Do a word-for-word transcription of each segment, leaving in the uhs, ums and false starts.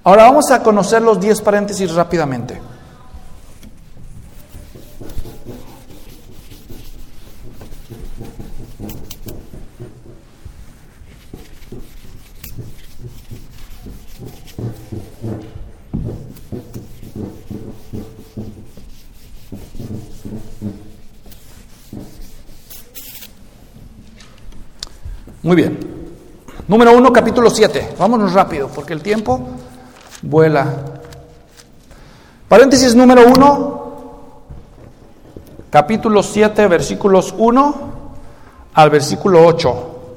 Ahora vamos a conocer los diez paréntesis rápidamente. Muy bien. Número uno, capítulo siete. Vámonos rápido, porque el tiempo vuela. Paréntesis número uno, capítulo siete, versículos uno al versículo ocho.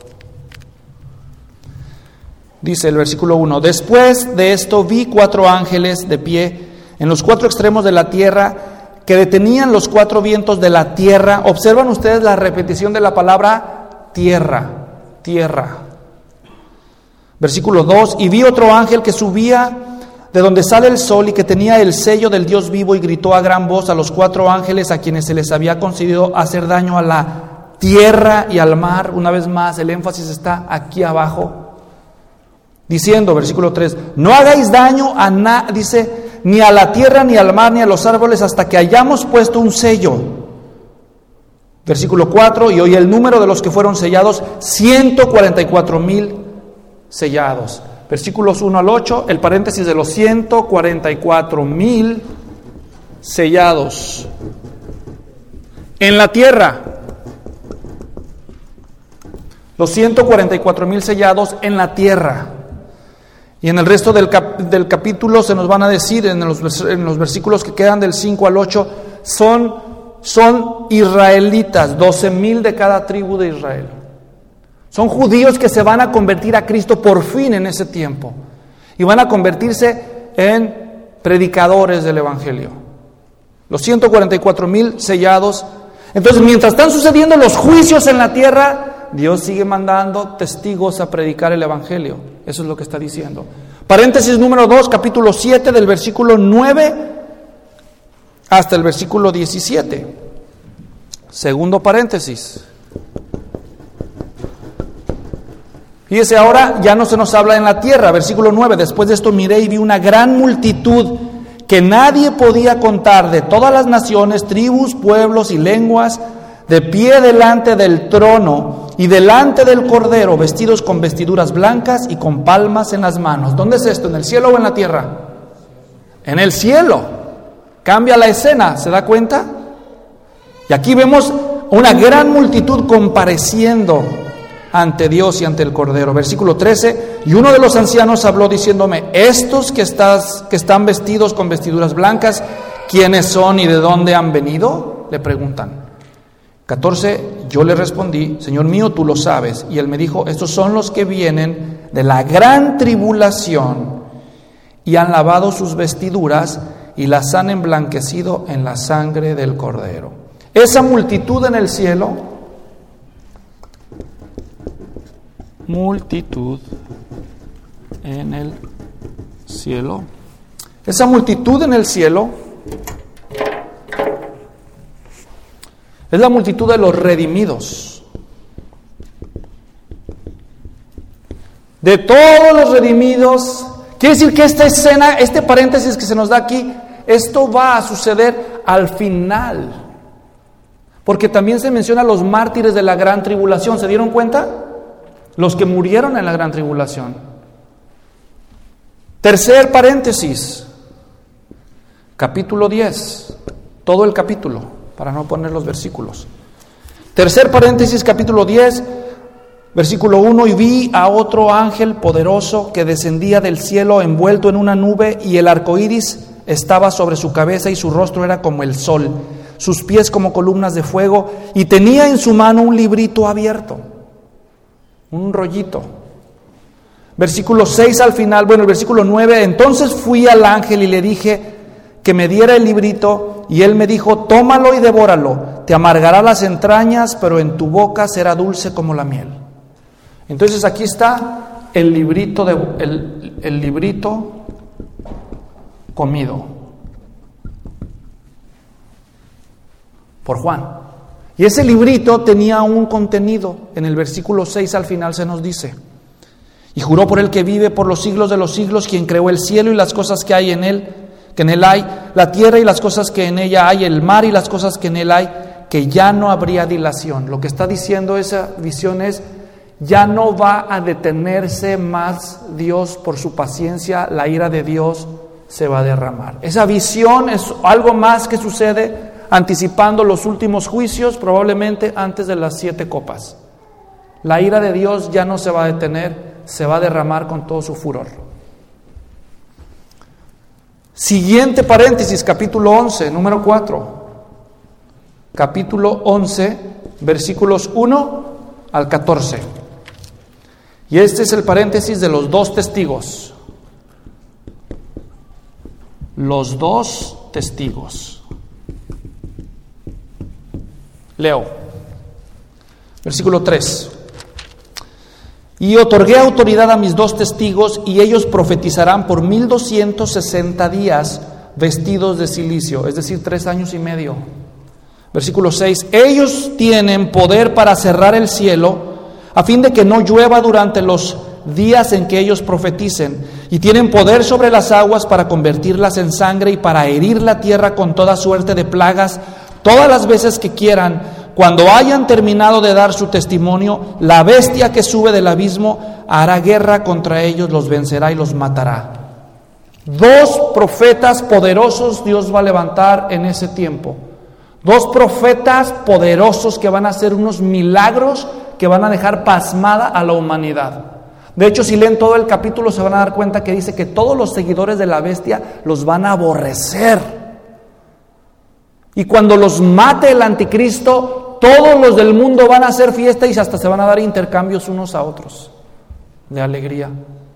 Dice el versículo uno: Después de esto vi cuatro ángeles de pie en los cuatro extremos de la tierra, que detenían los cuatro vientos de la tierra. Observan ustedes la repetición de la palabra tierra, tierra. Versículo dos: Y vi otro ángel que subía de donde sale el sol y que tenía el sello del Dios vivo, y gritó a gran voz a los cuatro ángeles a quienes se les había concedido hacer daño a la tierra y al mar. Una vez más, el énfasis está aquí abajo, diciendo, versículo tres: No hagáis daño a nada, dice, ni a la tierra, ni al mar, ni a los árboles, hasta que hayamos puesto un sello. Versículo cuatro: Y oí el número de los que fueron sellados, ciento cuarenta y cuatro mil sellados. Versículos uno al ocho, el paréntesis de los ciento cuarenta y cuatro mil sellados. En la tierra, los ciento cuarenta y cuatro mil sellados en la tierra. Y en el resto del, cap- del capítulo se nos van a decir, en los, en los versículos que quedan del cinco al ocho, son, son israelitas, doce mil de cada tribu de Israel. Son judíos que se van a convertir a Cristo por fin en ese tiempo. Y van a convertirse en predicadores del Evangelio. Los ciento cuarenta y cuatro mil sellados. Entonces, mientras están sucediendo los juicios en la tierra, Dios sigue mandando testigos a predicar el Evangelio. Eso es lo que está diciendo. Paréntesis número dos, capítulo siete, del versículo nueve hasta el versículo diecisiete. Segundo paréntesis. Fíjese, ahora ya no se nos habla en la tierra. Versículo nueve: Después de esto miré y vi una gran multitud que nadie podía contar, de todas las naciones, tribus, pueblos y lenguas, de pie delante del trono y delante del Cordero, vestidos con vestiduras blancas y con palmas en las manos. ¿Dónde es esto? ¿En el cielo o en la tierra? En el cielo. Cambia la escena, ¿se da cuenta? Y aquí vemos una gran multitud compareciendo ante Dios y ante el Cordero. Versículo trece: Y uno de los ancianos habló diciéndome: Estos que, estás, que están vestidos con vestiduras blancas, ¿quiénes son y de dónde han venido? Le preguntan. catorce: Yo le respondí: Señor mío, tú lo sabes. Y él me dijo: Estos son los que vienen de la gran tribulación y han lavado sus vestiduras y las han emblanquecido en la sangre del Cordero. Esa multitud en el cielo, multitud en el cielo, esa multitud en el cielo es la multitud de los redimidos. De todos los redimidos. Quiere decir que esta escena, este paréntesis que se nos da aquí, esto va a suceder al final. Porque también se menciona a los mártires de la gran tribulación. ¿Se dieron cuenta? Los que murieron en la gran tribulación. Tercer paréntesis, capítulo diez, todo el capítulo, para no poner los versículos. Tercer paréntesis, capítulo diez, versículo uno: Y vi a otro ángel poderoso que descendía del cielo envuelto en una nube, y el arco iris estaba sobre su cabeza, y su rostro era como el sol, sus pies como columnas de fuego, y tenía en su mano un librito abierto, un rollito. Versículo seis al final, bueno, el versículo nueve: Entonces fui al ángel y le dije que me diera el librito, y él me dijo: Tómalo y devóralo, te amargará las entrañas, pero en tu boca será dulce como la miel. Entonces aquí está el librito, de, el, el librito comido por Juan. Y ese librito tenía un contenido. En el versículo seis al final se nos dice: Y juró por el que vive por los siglos de los siglos, quien creó el cielo y las cosas que hay en él, que en él hay, la tierra y las cosas que en ella hay, el mar y las cosas que en él hay, que ya no habría dilación. Lo que está diciendo esa visión es, ya no va a detenerse más Dios por su paciencia, la ira de Dios se va a derramar. Esa visión es algo más que sucede anticipando los últimos juicios, probablemente antes de las siete copas. La ira de Dios ya no se va a detener, se va a derramar con todo su furor. Siguiente paréntesis, capítulo once, número cuatro. Capítulo once, versículos uno al catorce. Y este es el paréntesis de los dos testigos. Los dos testigos. Leo. Versículo tres. Y otorgué autoridad a mis dos testigos, y ellos profetizarán por mil doscientos sesenta días vestidos de cilicio, es decir, tres años y medio. Versículo seis. Ellos tienen poder para cerrar el cielo, a fin de que no llueva durante los días en que ellos profeticen, y tienen poder sobre las aguas para convertirlas en sangre y para herir la tierra con toda suerte de plagas todas las veces que quieran. Cuando hayan terminado de dar su testimonio, la bestia que sube del abismo hará guerra contra ellos, los vencerá y los matará. Dos profetas poderosos Dios va a levantar en ese tiempo. Dos profetas poderosos que van a hacer unos milagros que van a dejar pasmada a la humanidad. De hecho, si leen todo el capítulo se van a dar cuenta que dice que todos los seguidores de la bestia los van a aborrecer. Y cuando los mate el anticristo, todos los del mundo van a hacer fiesta y hasta se van a dar intercambios unos a otros de alegría.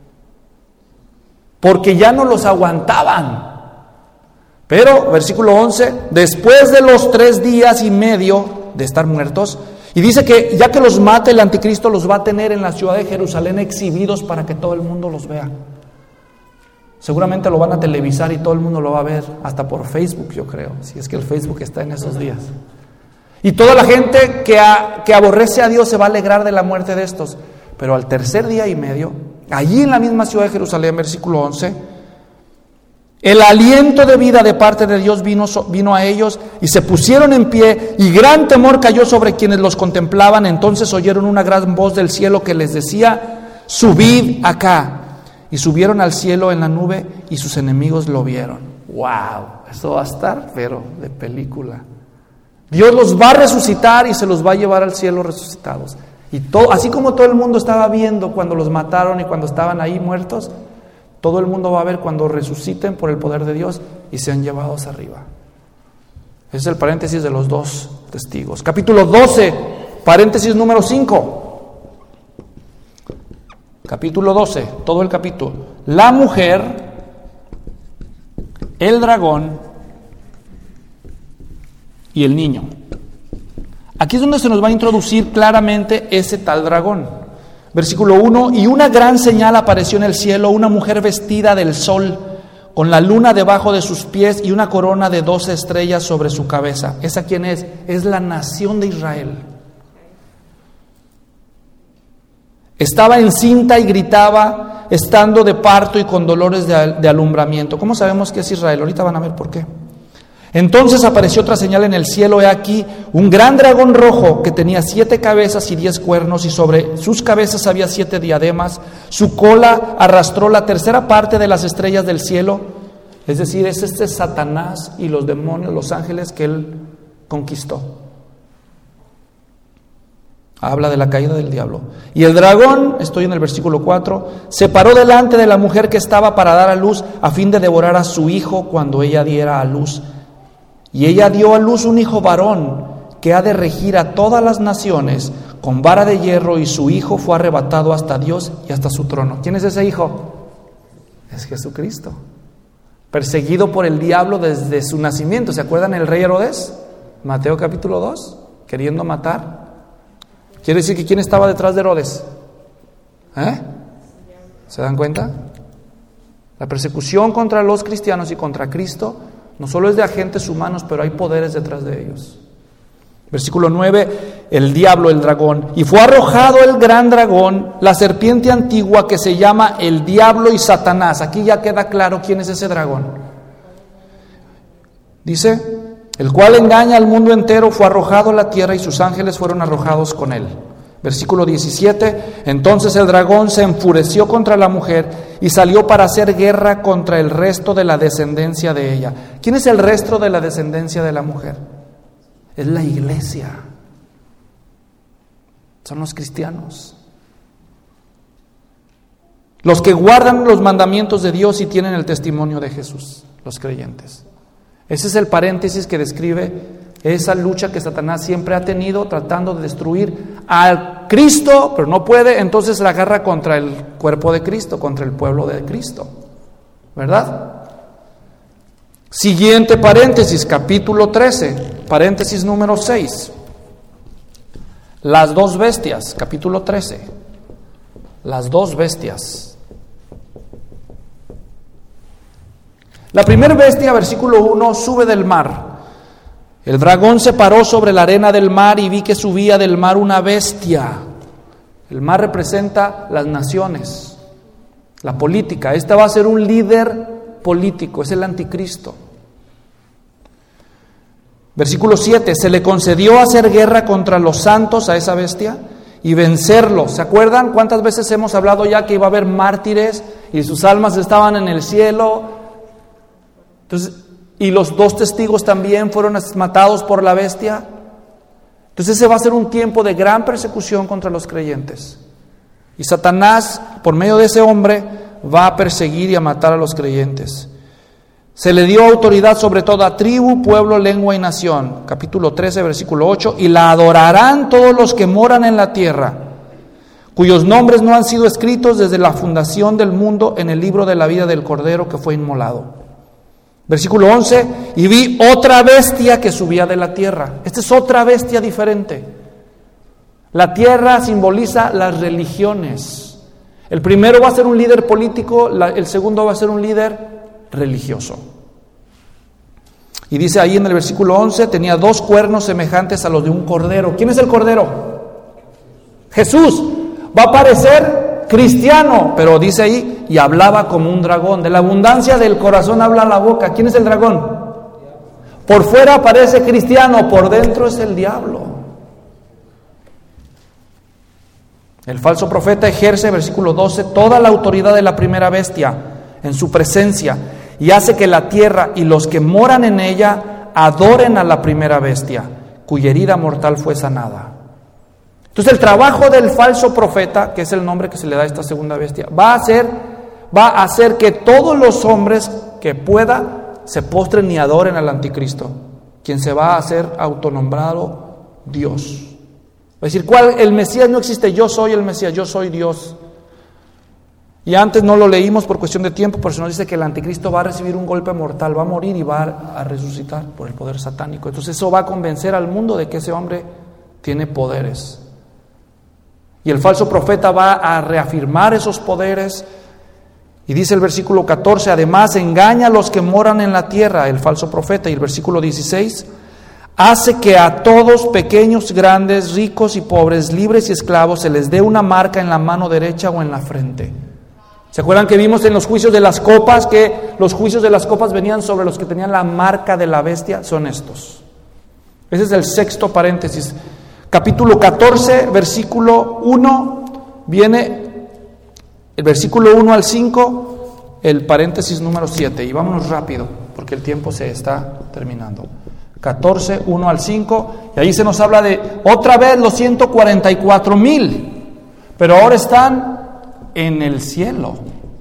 Porque ya no los aguantaban. Pero, versículo once, después de los tres días y medio de estar muertos, y dice que ya que los mate el anticristo, los va a tener en la ciudad de Jerusalén exhibidos para que todo el mundo los vea. Seguramente lo van a televisar y todo el mundo lo va a ver, hasta por Facebook, yo creo, si es que el Facebook está en esos días. Y toda la gente que, a, que aborrece a Dios se va a alegrar de la muerte de estos. Pero al tercer día y medio, allí en la misma ciudad de Jerusalén, versículo once, el aliento de vida de parte de Dios vino, vino a ellos y se pusieron en pie, y gran temor cayó sobre quienes los contemplaban. Entonces oyeron una gran voz del cielo que les decía: subid acá. Y subieron al cielo en la nube, y sus enemigos lo vieron. ¡Wow! Esto va a estar, pero de película. Dios los va a resucitar y se los va a llevar al cielo resucitados. Y todo, así como todo el mundo estaba viendo cuando los mataron y cuando estaban ahí muertos, todo el mundo va a ver cuando resuciten por el poder de Dios y sean llevados arriba. Ese es el paréntesis de los dos testigos. Capítulo doce, paréntesis número cinco. Capítulo doce, todo el capítulo. La mujer, el dragón y el niño. Aquí es donde se nos va a introducir claramente ese tal dragón. Versículo uno, y una gran señal apareció en el cielo, una mujer vestida del sol, con la luna debajo de sus pies y una corona de doce estrellas sobre su cabeza. ¿Esa quién es? Es la nación de Israel. Estaba encinta y gritaba, estando de parto y con dolores de, de alumbramiento. ¿Cómo sabemos que es Israel? Ahorita van a ver por qué. Entonces apareció otra señal en el cielo, he aquí un gran dragón rojo que tenía siete cabezas y diez cuernos, y sobre sus cabezas había siete diademas. Su cola arrastró la tercera parte de las estrellas del cielo. Es decir, es este Satanás y los demonios, los ángeles que él conquistó. Habla de la caída del diablo. Y el dragón, estoy en el versículo cuatro, se paró delante de la mujer que estaba para dar a luz, a fin de devorar a su hijo cuando ella diera a luz. Y ella dio a luz un hijo varón, que ha de regir a todas las naciones con vara de hierro, y su hijo fue arrebatado hasta Dios y hasta su trono. ¿Quién es ese hijo? Es Jesucristo. Perseguido por el diablo desde su nacimiento. ¿Se acuerdan el rey Herodes? Mateo capítulo dos, queriendo matar. Quiere decir que ¿quién estaba detrás de Herodes? ¿Eh? ¿Se dan cuenta? La persecución contra los cristianos y contra Cristo no solo es de agentes humanos, pero hay poderes detrás de ellos. Versículo nueve, el diablo, el dragón, y fue arrojado el gran dragón, la serpiente antigua que se llama el diablo y Satanás. Aquí ya queda claro quién es ese dragón. Dice, el cual engaña al mundo entero, fue arrojado a la tierra y sus ángeles fueron arrojados con él. Versículo diecisiete, entonces el dragón se enfureció contra la mujer y salió para hacer guerra contra el resto de la descendencia de ella. ¿Quién es el resto de la descendencia de la mujer? Es la iglesia. Son los cristianos. Los que guardan los mandamientos de Dios y tienen el testimonio de Jesús, los creyentes. Ese es el paréntesis que describe esa lucha que Satanás siempre ha tenido tratando de destruir a Cristo, pero no puede, entonces la agarra contra el cuerpo de Cristo, contra el pueblo de Cristo, ¿verdad? Siguiente paréntesis, capítulo trece, paréntesis número seis. Las dos bestias, capítulo trece. Las dos bestias. La primera bestia, versículo uno, sube del mar. El dragón se paró sobre la arena del mar y vi que subía del mar una bestia. El mar representa las naciones, la política. Este va a ser un líder político, es el anticristo. Versículo siete, se le concedió hacer guerra contra los santos a esa bestia y vencerlos. ¿Se acuerdan cuántas veces hemos hablado ya que iba a haber mártires y sus almas estaban en el cielo? Entonces, y los dos testigos también fueron matados por la bestia. Entonces ese va a ser un tiempo de gran persecución contra los creyentes. Y Satanás, por medio de ese hombre, va a perseguir y a matar a los creyentes. Se le dio autoridad sobre toda tribu, pueblo, lengua y nación. Capítulo trece, versículo ocho. Y la adorarán todos los que moran en la tierra, cuyos nombres no han sido escritos desde la fundación del mundo en el libro de la vida del Cordero que fue inmolado. Versículo once, y vi otra bestia que subía de la tierra. Esta es otra bestia diferente. La tierra simboliza las religiones. El primero va a ser un líder político, la, el segundo va a ser un líder religioso. Y dice ahí en el versículo once, tenía dos cuernos semejantes a los de un cordero. ¿Quién es el cordero? Jesús. Va a parecer cristiano, pero dice ahí, y hablaba como un dragón. De la abundancia del corazón habla la boca. ¿Quién es el dragón? Por fuera parece cristiano, por dentro es el diablo. El falso profeta ejerce, versículo doce, toda la autoridad de la primera bestia en su presencia y hace que la tierra y los que moran en ella adoren a la primera bestia, cuya herida mortal fue sanada. Entonces el trabajo del falso profeta, que es el nombre que se le da a esta segunda bestia, va a hacer, va a hacer que todos los hombres que pueda se postren y adoren al anticristo, quien se va a hacer autonombrado Dios. Va a decir, ¿cuál? El Mesías no existe, yo soy el Mesías, yo soy Dios. Y antes no lo leímos por cuestión de tiempo, pero se nos dice que el anticristo va a recibir un golpe mortal, va a morir y va a resucitar por el poder satánico. Entonces eso va a convencer al mundo de que ese hombre tiene poderes. Y el falso profeta va a reafirmar esos poderes. Y dice el versículo catorce, además engaña a los que moran en la tierra, el falso profeta. Y el versículo dieciséis, hace que a todos, pequeños, grandes, ricos y pobres, libres y esclavos, se les dé una marca en la mano derecha o en la frente. ¿Se acuerdan que vimos en los juicios de las copas que los juicios de las copas venían sobre los que tenían la marca de la bestia? Son estos. Ese es el sexto paréntesis. Capítulo catorce, versículo uno, viene el versículo uno al cinco, el paréntesis número siete. Y vámonos rápido, porque el tiempo se está terminando. catorce, uno al cinco, y ahí se nos habla de otra vez los ciento cuarenta y cuatro mil, pero ahora están en el cielo.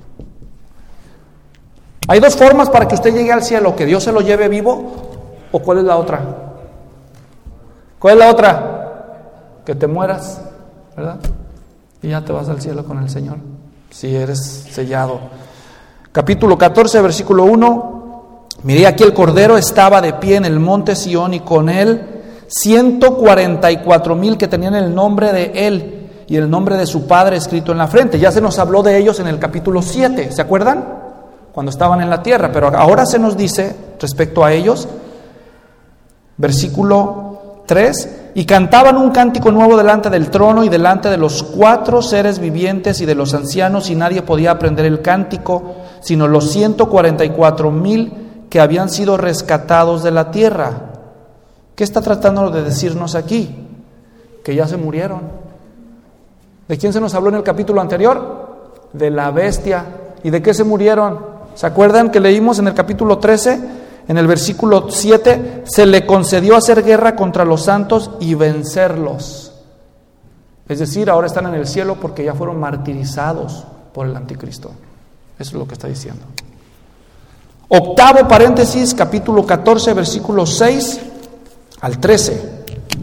Hay dos formas para que usted llegue al cielo: que Dios se lo lleve vivo, o ¿cuál es la otra? ¿Cuál es la otra? Que te mueras, ¿verdad? Y ya te vas al cielo con el Señor, si eres sellado. Capítulo catorce, versículo uno. Miré aquí el Cordero estaba de pie en el monte Sión y con él ciento cuarenta y cuatro mil que tenían el nombre de él y el nombre de su padre escrito en la frente. Ya se nos habló de ellos en el capítulo siete, ¿se acuerdan? Cuando estaban en la tierra, pero ahora se nos dice respecto a ellos, versículo tres, y cantaban un cántico nuevo delante del trono y delante de los cuatro seres vivientes y de los ancianos, y nadie podía aprender el cántico, sino los ciento cuarenta y cuatro mil que habían sido rescatados de la tierra. ¿Qué está tratando de decirnos aquí? Que ya se murieron. ¿De quién se nos habló en el capítulo anterior? De la bestia. ¿Y de qué se murieron? ¿Se acuerdan que leímos en el capítulo trece? En el versículo siete, se le concedió hacer guerra contra los santos y vencerlos. Es decir, ahora están en el cielo porque ya fueron martirizados por el anticristo. Eso es lo que está diciendo. Octavo paréntesis, capítulo catorce, versículos seis al trece.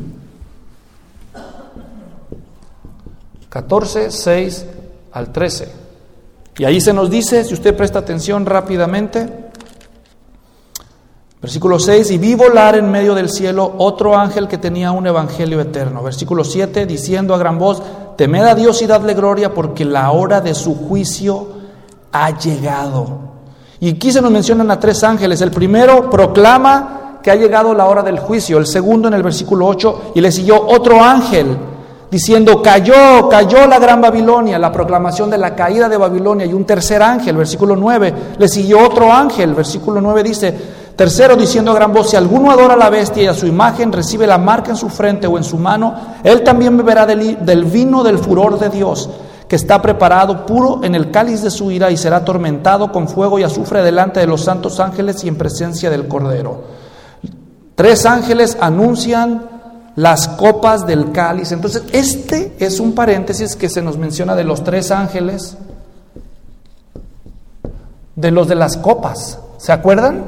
catorce, seis al trece. Y ahí se nos dice, si usted presta atención rápidamente, versículo seis, y vi volar en medio del cielo otro ángel que tenía un evangelio eterno. Versículo siete, diciendo a gran voz, temed a Dios y dadle gloria, porque la hora de su juicio ha llegado. Y aquí se nos mencionan a tres ángeles. El primero proclama que ha llegado la hora del juicio. El segundo, en el versículo ocho, y le siguió otro ángel diciendo, cayó, cayó la gran Babilonia, la proclamación de la caída de Babilonia. Y un tercer ángel, versículo nueve, le siguió otro ángel. Versículo nueve dice, tercero, diciendo a gran voz, si alguno adora a la bestia y a su imagen, recibe la marca en su frente o en su mano, él también beberá del, del vino del furor de Dios, que está preparado puro en el cáliz de su ira, y será atormentado con fuego y azufre delante de los santos ángeles y en presencia del Cordero. Tres ángeles anuncian las copas del cáliz. Entonces, este es un paréntesis que se nos menciona de los tres ángeles, de los de las copas. ¿Se acuerdan?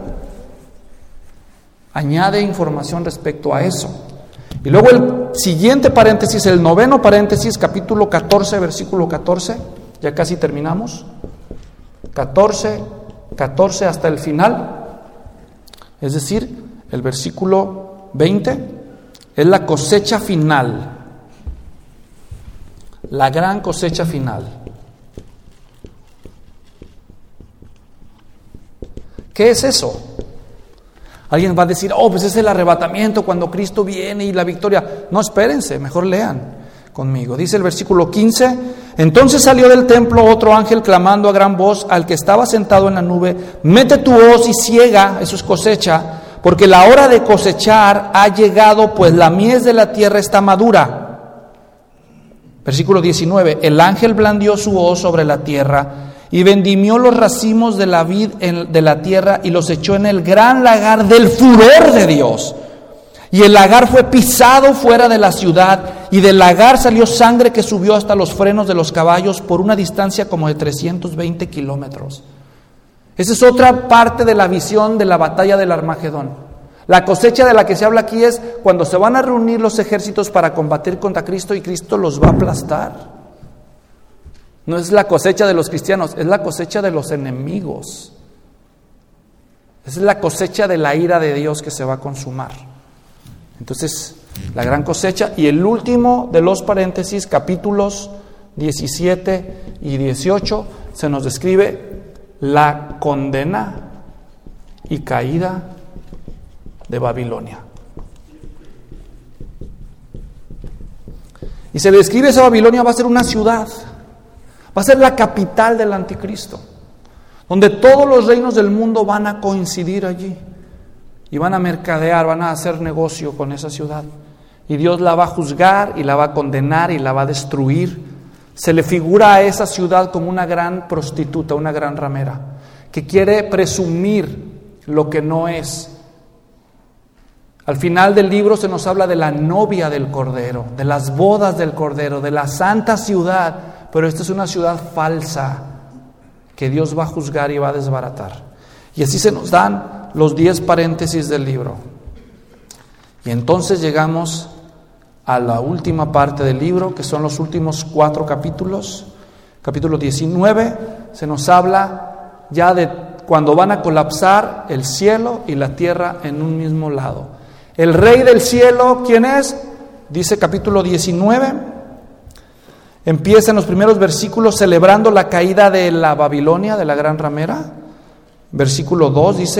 Añade información respecto a eso. Y luego el siguiente paréntesis, el noveno paréntesis, capítulo catorce, versículo catorce, ya casi terminamos, catorce, catorce hasta el final, es decir, el versículo veinte, es la cosecha final, la gran cosecha final. ¿Qué es eso? Alguien va a decir, oh, pues es el arrebatamiento cuando Cristo viene y la victoria. No, espérense, mejor lean conmigo. Dice el versículo quince, entonces salió del templo otro ángel clamando a gran voz al que estaba sentado en la nube, mete tu hoz y ciega, eso es cosecha, porque la hora de cosechar ha llegado, pues la mies de la tierra está madura. Versículo diecinueve, el ángel blandió su hoz sobre la tierra y vendimió los racimos de la vid en, de la tierra, y los echó en el gran lagar del furor de Dios. Y el lagar fue pisado fuera de la ciudad, y del lagar salió sangre que subió hasta los frenos de los caballos por una distancia como de trescientos veinte kilómetros. Esa es otra parte de la visión de la batalla del Armagedón. La cosecha de la que se habla aquí es cuando se van a reunir los ejércitos para combatir contra Cristo, y Cristo los va a aplastar. No es la cosecha de los cristianos, es la cosecha de los enemigos. Es la cosecha de la ira de Dios que se va a consumar. Entonces, la gran cosecha. Y el último de los paréntesis, capítulos diecisiete y dieciocho, se nos describe la condena y caída de Babilonia. Y se describe esa Babilonia va a ser una ciudad. Va a ser la capital del anticristo, donde todos los reinos del mundo van a coincidir allí y van a mercadear, van a hacer negocio con esa ciudad. Y Dios la va a juzgar y la va a condenar y la va a destruir. Se le figura a esa ciudad como una gran prostituta, una gran ramera, que quiere presumir lo que no es. Al final del libro se nos habla de la novia del Cordero, de las bodas del Cordero, de la santa ciudad. Pero esta es una ciudad falsa que Dios va a juzgar y va a desbaratar. Y así se nos dan los diez paréntesis del libro. Y entonces llegamos a la última parte del libro, que son los últimos cuatro capítulos. Capítulo diecinueve, se nos habla ya de cuando van a colapsar el cielo y la tierra en un mismo lado. El rey del cielo, ¿quién es? Dice capítulo diecinueve. Empieza en los primeros versículos celebrando la caída de la Babilonia, de la gran ramera. Versículo dos dice,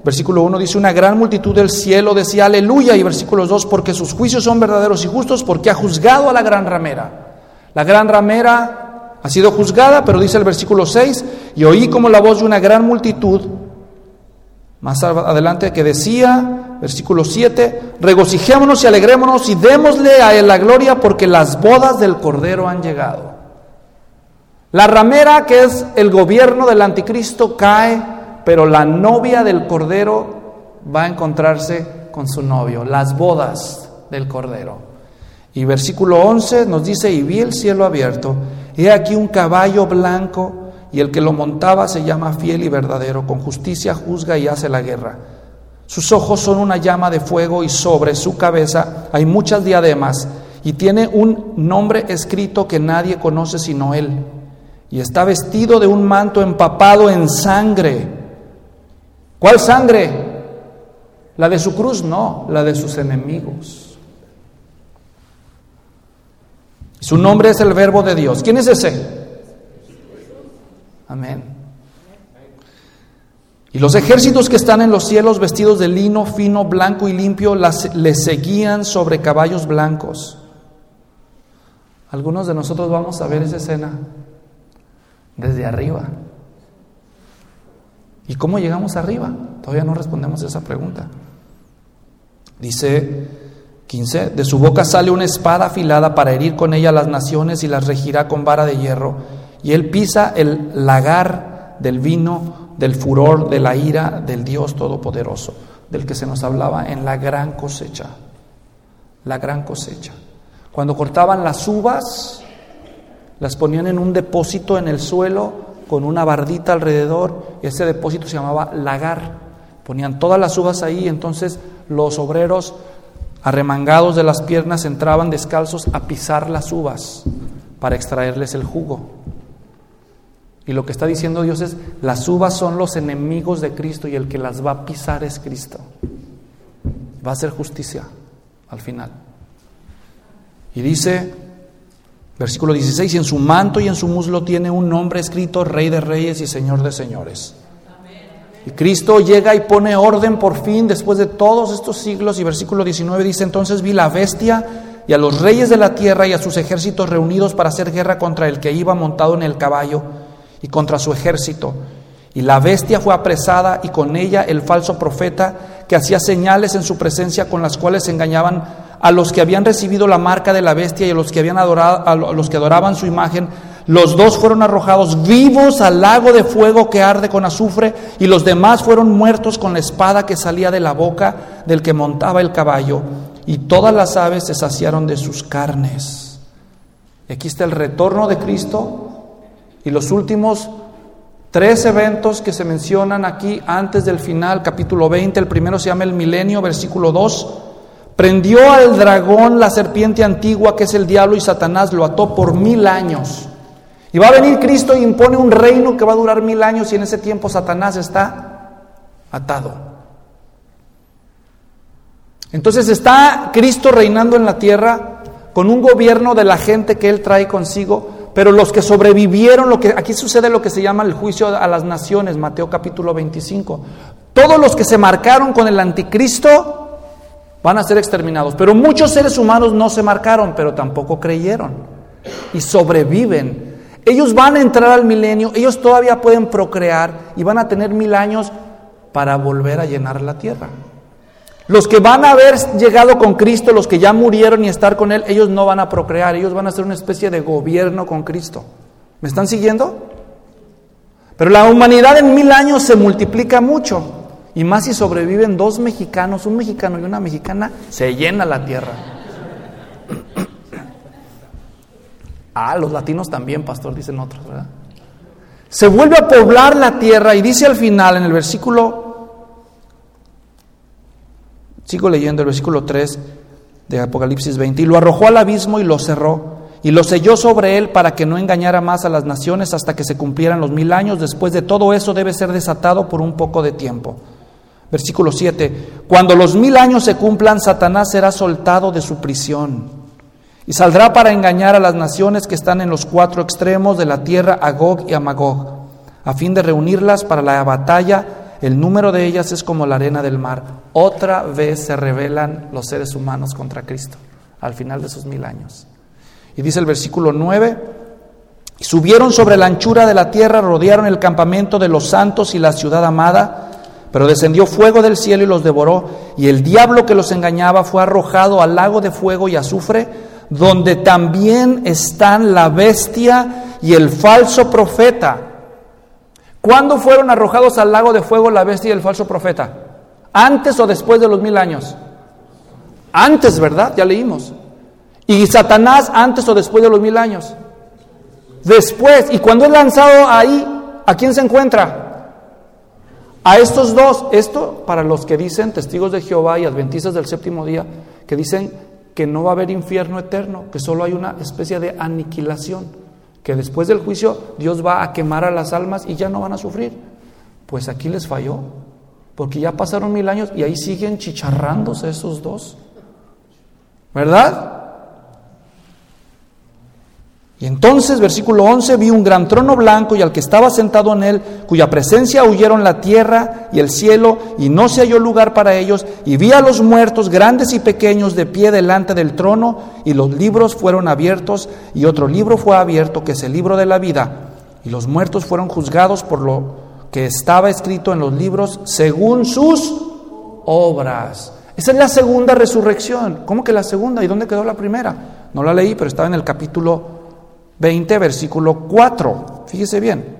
Versículo uno dice: una gran multitud del cielo decía aleluya. Y versículo dos: porque sus juicios son verdaderos y justos, porque ha juzgado a la gran ramera. La gran ramera ha sido juzgada, pero dice el versículo seis: y oí como la voz de una gran multitud, más adelante, que decía, versículo siete: regocijémonos y alegrémonos y démosle a él la gloria, porque las bodas del Cordero han llegado. La ramera, que es el gobierno del anticristo, cae, pero la novia del Cordero va a encontrarse con su novio, las bodas del Cordero. Y versículo once nos dice: y vi el cielo abierto, he aquí un caballo blanco, y el que lo montaba se llama Fiel y Verdadero, con justicia juzga y hace la guerra. Sus ojos son una llama de fuego, y sobre su cabeza hay muchas diademas, y tiene un nombre escrito que nadie conoce sino él. Y está vestido de un manto empapado en sangre. ¿Cuál sangre? ¿La de su cruz? No, la de sus enemigos. Su nombre es el Verbo de Dios. ¿Quién es ese? Amén. Y los ejércitos que están en los cielos, vestidos de lino fino, blanco y limpio, las, les seguían sobre caballos blancos. Algunos de nosotros vamos a ver esa escena desde arriba. ¿Y cómo llegamos arriba? Todavía no respondemos a esa pregunta. Dice quince: de su boca sale una espada afilada para herir con ella a las naciones, y las regirá con vara de hierro. Y él pisa el lagar del vino, del furor, de la ira del Dios Todopoderoso, del que se nos hablaba en la gran cosecha. La gran cosecha. Cuando cortaban las uvas, las ponían en un depósito en el suelo, con una bardita alrededor, y ese depósito se llamaba lagar. Ponían todas las uvas ahí, entonces los obreros, arremangados de las piernas, entraban descalzos a pisar las uvas para extraerles el jugo. Y lo que está diciendo Dios es: las uvas son los enemigos de Cristo, y el que las va a pisar es Cristo. Va a hacer justicia al final. Y dice, versículo dieciséis: y en su manto y en su muslo tiene un nombre escrito: Rey de Reyes y Señor de Señores. Y Cristo llega y pone orden por fin después de todos estos siglos. Y versículo diecinueve dice: entonces vi la bestia y a los reyes de la tierra y a sus ejércitos reunidos para hacer guerra contra el que iba montado en el caballo y contra su ejército. Y la bestia fue apresada, y con ella el falso profeta, que hacía señales en su presencia con las cuales engañaban a los que habían recibido la marca de la bestia y a los que habían adorado, a los que adoraban su imagen. Los dos fueron arrojados vivos al lago de fuego que arde con azufre, y los demás fueron muertos con la espada que salía de la boca del que montaba el caballo, y todas las aves se saciaron de sus carnes. Y aquí está el retorno de Cristo, y los últimos tres eventos que se mencionan aquí antes del final, capítulo veinte. El primero se llama el milenio, versículo dos. Prendió al dragón, la serpiente antigua, que es el diablo y Satanás, lo ató por mil años. Y va a venir Cristo y impone un reino que va a durar mil años, y en ese tiempo Satanás está atado. Entonces está Cristo reinando en la tierra con un gobierno de la gente que Él trae consigo, pero los que sobrevivieron, lo que aquí sucede lo que se llama el juicio a las naciones, Mateo capítulo veinticinco. Todos los que se marcaron con el anticristo van a ser exterminados, pero muchos seres humanos no se marcaron, pero tampoco creyeron y sobreviven. Ellos van a entrar al milenio, ellos todavía pueden procrear y van a tener mil años para volver a llenar la tierra. Los que van a haber llegado con Cristo, los que ya murieron y estar con Él, ellos no van a procrear, ellos van a ser una especie de gobierno con Cristo. ¿Me están siguiendo? Pero la humanidad en mil años se multiplica mucho, y más si sobreviven dos mexicanos, un mexicano y una mexicana, se llena la tierra. Ah, los latinos también, pastor, dicen otros, ¿verdad? Se vuelve a poblar la tierra, y dice al final, en el versículo, sigo leyendo el versículo tres de Apocalipsis veinte, y lo arrojó al abismo y lo cerró, y lo selló sobre él para que no engañara más a las naciones hasta que se cumplieran los mil años. Después de todo eso debe ser desatado por un poco de tiempo. Versículo siete, cuando los mil años se cumplan, Satanás será soltado de su prisión y saldrá para engañar a las naciones que están en los cuatro extremos de la tierra, a Gog y a Magog, a fin de reunirlas para la batalla, el número de ellas es como la arena del mar. Otra vez se rebelan los seres humanos contra Cristo, al final de esos mil años. Y dice el versículo nueve, y subieron sobre la anchura de la tierra, rodearon el campamento de los santos y la ciudad amada, pero descendió fuego del cielo y los devoró, y el diablo que los engañaba fue arrojado al lago de fuego y azufre, donde también están la bestia y el falso profeta. ¿Cuándo fueron arrojados al lago de fuego la bestia y el falso profeta? ¿Antes o después de los mil años? Antes, ¿verdad? Ya leímos. ¿Y Satanás antes o después de los mil años? Después. ¿Y cuando es lanzado ahí, a quién se encuentra? A estos dos. Esto para los que dicen, testigos de Jehová y adventistas del séptimo día, que dicen que no va a haber infierno eterno, que solo hay una especie de aniquilación, que después del juicio Dios va a quemar a las almas y ya no van a sufrir. Pues aquí les falló, porque ya pasaron mil años y ahí siguen chicharrándose esos dos, ¿verdad? Y entonces, versículo once, vi un gran trono blanco y al que estaba sentado en él, cuya presencia huyeron la tierra y el cielo, y no se halló lugar para ellos, y vi a los muertos, grandes y pequeños, de pie delante del trono, y los libros fueron abiertos, y otro libro fue abierto, que es el libro de la vida, y los muertos fueron juzgados por lo que estaba escrito en los libros, según sus obras. Esa es la segunda resurrección. ¿Cómo que la segunda? ¿Y dónde quedó la primera? No la leí, pero estaba en el capítulo veinte, versículo cuatro. Fíjese bien.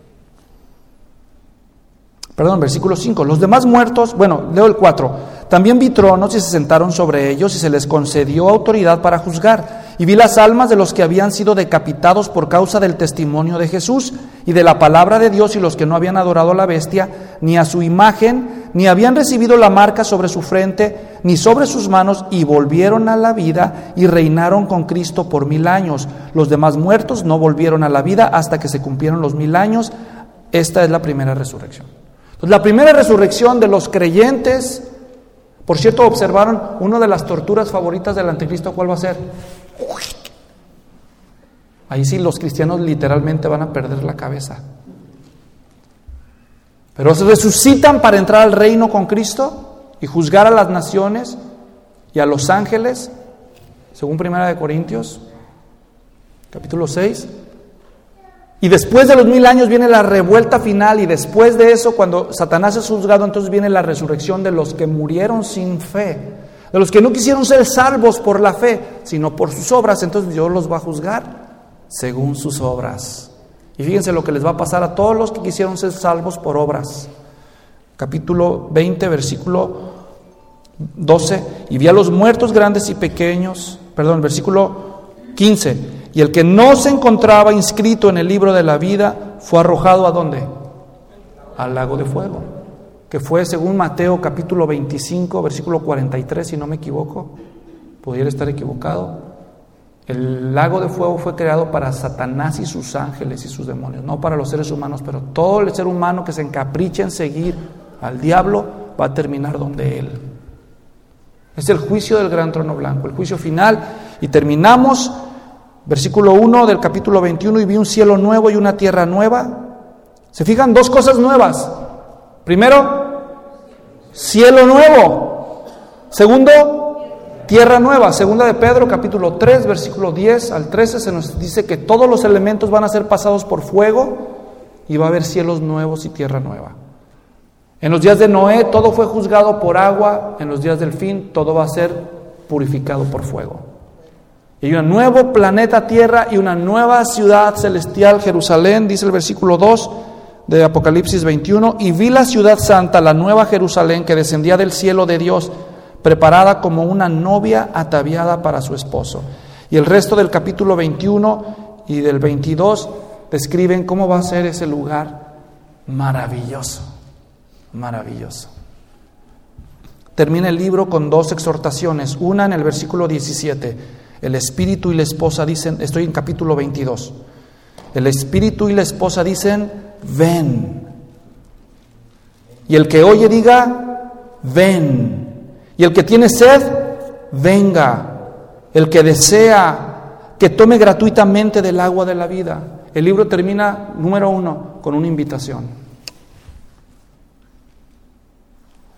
Perdón, versículo cinco. Los demás muertos, bueno, leo el cuatro. También vi tronos y se sentaron sobre ellos y se les concedió autoridad para juzgar. Y vi las almas de los que habían sido decapitados por causa del testimonio de Jesús y de la palabra de Dios, y los que no habían adorado a la bestia, ni a su imagen, ni habían recibido la marca sobre su frente, ni sobre sus manos, y volvieron a la vida y reinaron con Cristo por mil años. Los demás muertos no volvieron a la vida hasta que se cumplieron los mil años. Esta es la primera resurrección. Entonces, la primera resurrección de los creyentes, por cierto, observaron una de las torturas favoritas del anticristo, ¿cuál va a ser? Ahí sí los cristianos literalmente van a perder la cabeza. Pero se resucitan para entrar al reino con Cristo y juzgar a las naciones y a los ángeles, según Primera de Corintios, capítulo seis. Y después de los mil años viene la revuelta final, y después de eso, cuando Satanás es juzgado, entonces viene la resurrección de los que murieron sin fe, de los que no quisieron ser salvos por la fe, sino por sus obras. Entonces Dios los va a juzgar según sus obras. Y fíjense lo que les va a pasar a todos los que quisieron ser salvos por obras. Capítulo veinte, versículo doce. Y vi a los muertos grandes y pequeños, perdón, versículo quince. Y el que no se encontraba inscrito en el libro de la vida fue arrojado ¿a dónde? Al lago de fuego, que fue según Mateo capítulo veinticinco, versículo cuarenta y tres, si no me equivoco. Pudiera estar equivocado. El lago de fuego fue creado para Satanás y sus ángeles y sus demonios, no para los seres humanos, pero todo el ser humano que se encapricha en seguir al diablo va a terminar donde él. Es el juicio del gran trono blanco, el juicio final. Y terminamos, versículo uno del capítulo veintiuno, y vi un cielo nuevo y una tierra nueva. ¿Se fijan? Dos cosas nuevas. Primero, cielo nuevo. Segundo, tierra nueva. Segunda de Pedro, capítulo tres, versículo diez al trece, se nos dice que todos los elementos van a ser pasados por fuego y va a haber cielos nuevos y tierra nueva. En los días de Noé todo fue juzgado por agua, en los días del fin todo va a ser purificado por fuego. Y hay un nuevo planeta Tierra y una nueva ciudad celestial, Jerusalén, dice el versículo dos de Apocalipsis veintiuno, y vi la ciudad santa, la nueva Jerusalén, que descendía del cielo de Dios, preparada como una novia ataviada para su esposo. Y el resto del capítulo veintiuno y del veintidós describen cómo va a ser ese lugar maravilloso, maravilloso. Termina el libro con dos exhortaciones, una en el versículo diecisiete, el espíritu y la esposa dicen, estoy en capítulo veintidós, el espíritu y la esposa dicen, ven. Y el que oye diga, ven. Y el que tiene sed, venga. El que desea, que tome gratuitamente del agua de la vida. El libro termina, número uno, con una invitación.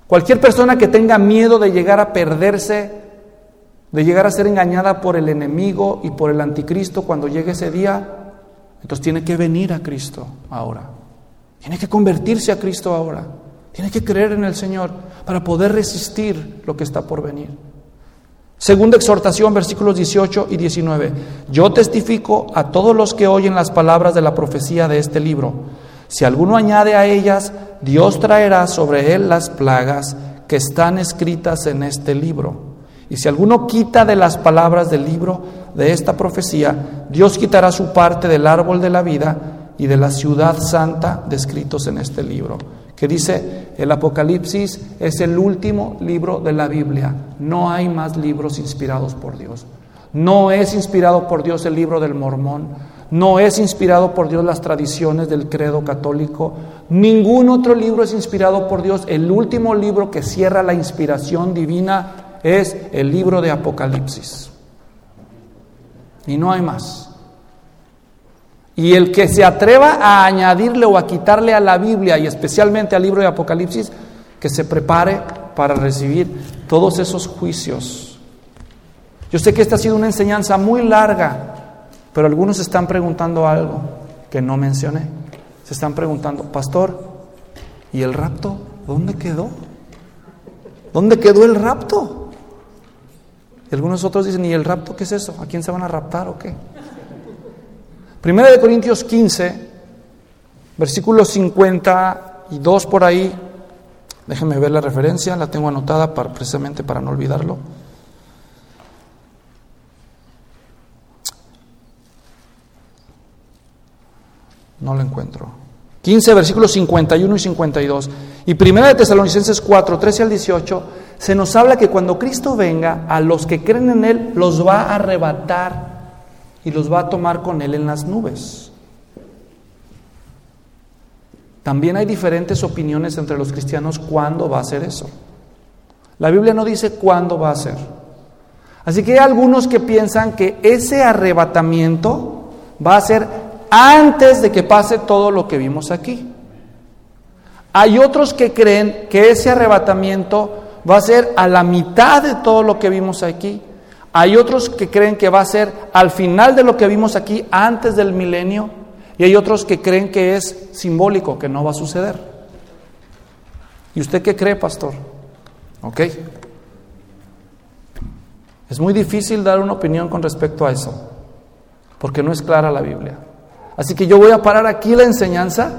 Cualquier persona que tenga miedo de llegar a perderse, de llegar a ser engañada por el enemigo y por el anticristo cuando llegue ese día, entonces tiene que venir a Cristo ahora. Tiene que convertirse a Cristo ahora. Tiene que creer en el Señor para poder resistir lo que está por venir. Segunda exhortación, versículos dieciocho y diecinueve. Yo testifico a todos los que oyen las palabras de la profecía de este libro. Si alguno añade a ellas, Dios traerá sobre él las plagas que están escritas en este libro. Y si alguno quita de las palabras del libro de esta profecía, Dios quitará su parte del árbol de la vida y de la ciudad santa descritos en este libro. Que dice, el Apocalipsis es el último libro de la Biblia. No hay más libros inspirados por Dios. No es inspirado por Dios el libro del Mormón. No es inspirado por Dios las tradiciones del credo católico. Ningún otro libro es inspirado por Dios. El último libro que cierra la inspiración divina es el libro de Apocalipsis. Y no hay más. Y el que se atreva a añadirle o a quitarle a la Biblia, y especialmente al libro de Apocalipsis, que se prepare para recibir todos esos juicios. Yo sé que esta ha sido una enseñanza muy larga, pero algunos se están preguntando algo que no mencioné. Se están preguntando, pastor, ¿y el rapto? ¿Dónde quedó? ¿Dónde quedó el rapto? Y algunos otros dicen, ¿y el rapto qué es eso? ¿A quién se van a raptar o qué? Primera de Corintios quince, versículo cincuenta y dos por ahí. Déjenme ver la referencia, la tengo anotada para, precisamente para no olvidarlo. No lo encuentro. quince, versículos cincuenta y uno y cincuenta y dos. Y Primera de Tesalonicenses cuatro, trece al dieciocho, se nos habla que cuando Cristo venga, a los que creen en Él los va a arrebatar y los va a tomar con Él en las nubes. También hay diferentes opiniones entre los cristianos cuándo va a ser eso. La Biblia no dice cuándo va a ser. Así que hay algunos que piensan que ese arrebatamiento va a ser antes de que pase todo lo que vimos aquí. Hay otros que creen que ese arrebatamiento va a ser a la mitad de todo lo que vimos aquí. Hay otros que creen que va a ser al final de lo que vimos aquí, antes del milenio, y hay otros que creen que es simbólico, que no va a suceder. ¿Y usted qué cree, pastor? ¿Ok? Es muy difícil dar una opinión con respecto a eso, porque no es clara la Biblia. Así que yo voy a parar aquí la enseñanza,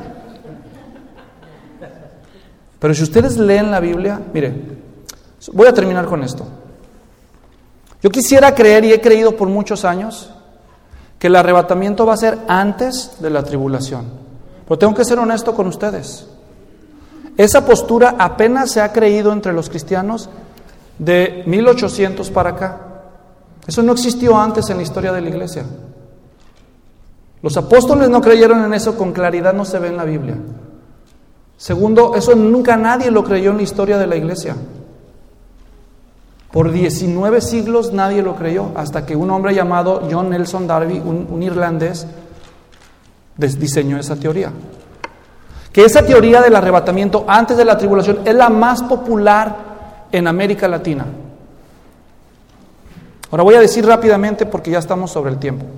pero si ustedes leen la Biblia, mire, voy a terminar con esto. Yo quisiera creer, y he creído por muchos años, que el arrebatamiento va a ser antes de la tribulación. Pero tengo que ser honesto con ustedes. Esa postura apenas se ha creído entre los cristianos de mil ochocientos para acá. Eso no existió antes en la historia de la iglesia. Los apóstoles no creyeron en eso, con claridad no se ve en la Biblia. Segundo, eso nunca nadie lo creyó en la historia de la iglesia. Por diecinueve siglos nadie lo creyó, hasta que un hombre llamado John Nelson Darby, un, un irlandés, diseñó esa teoría. Que esa teoría del arrebatamiento antes de la tribulación es la más popular en América Latina. Ahora voy a decir rápidamente porque ya estamos sobre el tiempo.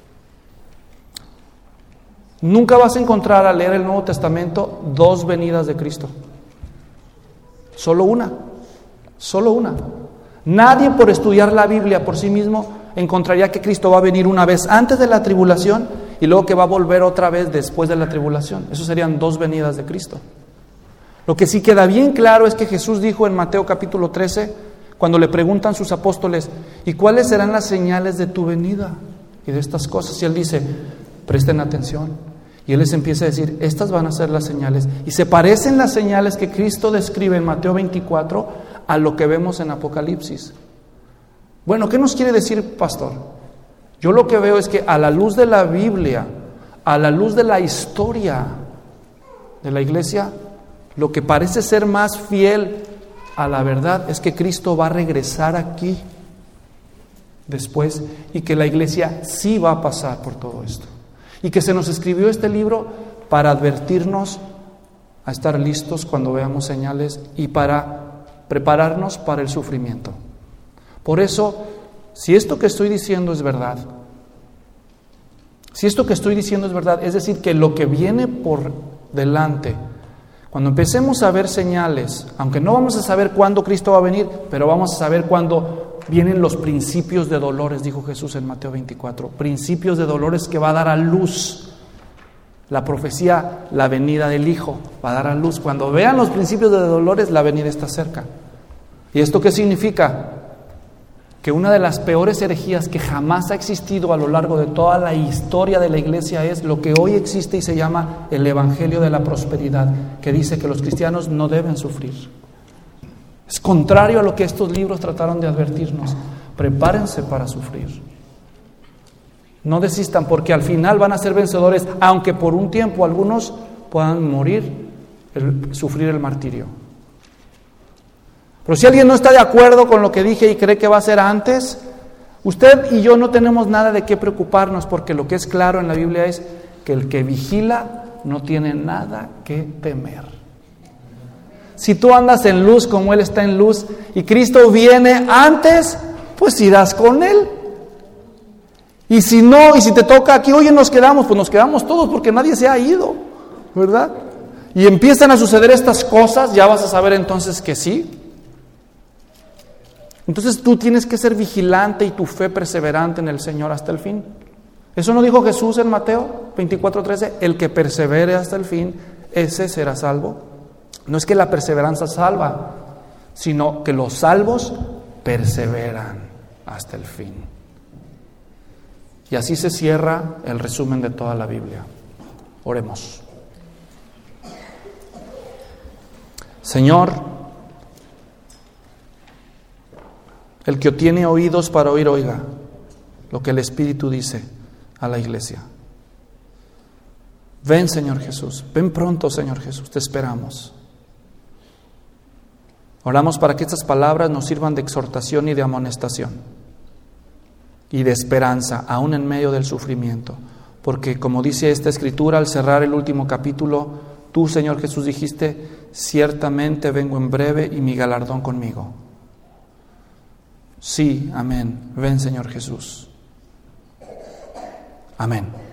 Nunca vas a encontrar al leer el Nuevo Testamento dos venidas de Cristo. Solo una. Solo una. Nadie por estudiar la Biblia por sí mismo encontraría que Cristo va a venir una vez antes de la tribulación y luego que va a volver otra vez después de la tribulación. Eso serían dos venidas de Cristo. Lo que sí queda bien claro es que Jesús dijo en Mateo capítulo trece, cuando le preguntan sus apóstoles, ¿y cuáles serán las señales de tu venida y de estas cosas? Y Él dice, presten atención. Y Él les empieza a decir, estas van a ser las señales. Y se parecen las señales que Cristo describe en Mateo veinticuatro a lo que vemos en Apocalipsis. Bueno, ¿qué nos quiere decir, pastor? Yo lo que veo es que a la luz de la Biblia, a la luz de la historia de la iglesia, lo que parece ser más fiel a la verdad es que Cristo va a regresar aquí después y que la iglesia sí va a pasar por todo esto. Y que se nos escribió este libro para advertirnos a estar listos cuando veamos señales y para prepararnos para el sufrimiento. Por eso, si esto que estoy diciendo es verdad, si esto que estoy diciendo es verdad, es decir, que lo que viene por delante, cuando empecemos a ver señales, aunque no vamos a saber cuándo Cristo va a venir, pero vamos a saber cuándo vienen los principios de dolores, dijo Jesús en Mateo veinticuatro, principios de dolores que va a dar a luz. La profecía, la venida del Hijo, va a dar a luz. Cuando vean los principios de dolores, la venida está cerca. ¿Y esto qué significa? Que una de las peores herejías que jamás ha existido a lo largo de toda la historia de la iglesia es lo que hoy existe y se llama el Evangelio de la Prosperidad, que dice que los cristianos no deben sufrir. Es contrario a lo que estos libros trataron de advertirnos. Prepárense para sufrir. No desistan, porque al final van a ser vencedores, aunque por un tiempo algunos puedan morir, el, sufrir el martirio. Pero si alguien no está de acuerdo con lo que dije y cree que va a ser antes, usted y yo no tenemos nada de qué preocuparnos, porque lo que es claro en la Biblia es que el que vigila no tiene nada que temer. Si tú andas en luz como Él está en luz y Cristo viene antes, pues irás con Él. Y si no, y si te toca aquí, oye, nos quedamos, pues nos quedamos todos porque nadie se ha ido, ¿verdad? Y empiezan a suceder estas cosas, ya vas a saber entonces que sí. Entonces tú tienes que ser vigilante y tu fe perseverante en el Señor hasta el fin. ¿Eso no dijo Jesús en Mateo veinticuatro trece? El que persevere hasta el fin, ese será salvo. No es que la perseverancia salva, sino que los salvos perseveran hasta el fin. Y así se cierra el resumen de toda la Biblia. Oremos. Señor, el que tiene oídos para oír, oiga lo que el Espíritu dice a la iglesia. Ven, Señor Jesús, ven pronto, Señor Jesús, te esperamos. Oramos para que estas palabras nos sirvan de exhortación y de amonestación y de esperanza, aún en medio del sufrimiento. Porque como dice esta Escritura, al cerrar el último capítulo, tú, Señor Jesús, dijiste, ciertamente vengo en breve y mi galardón conmigo. Sí, amén. Ven, Señor Jesús. Amén.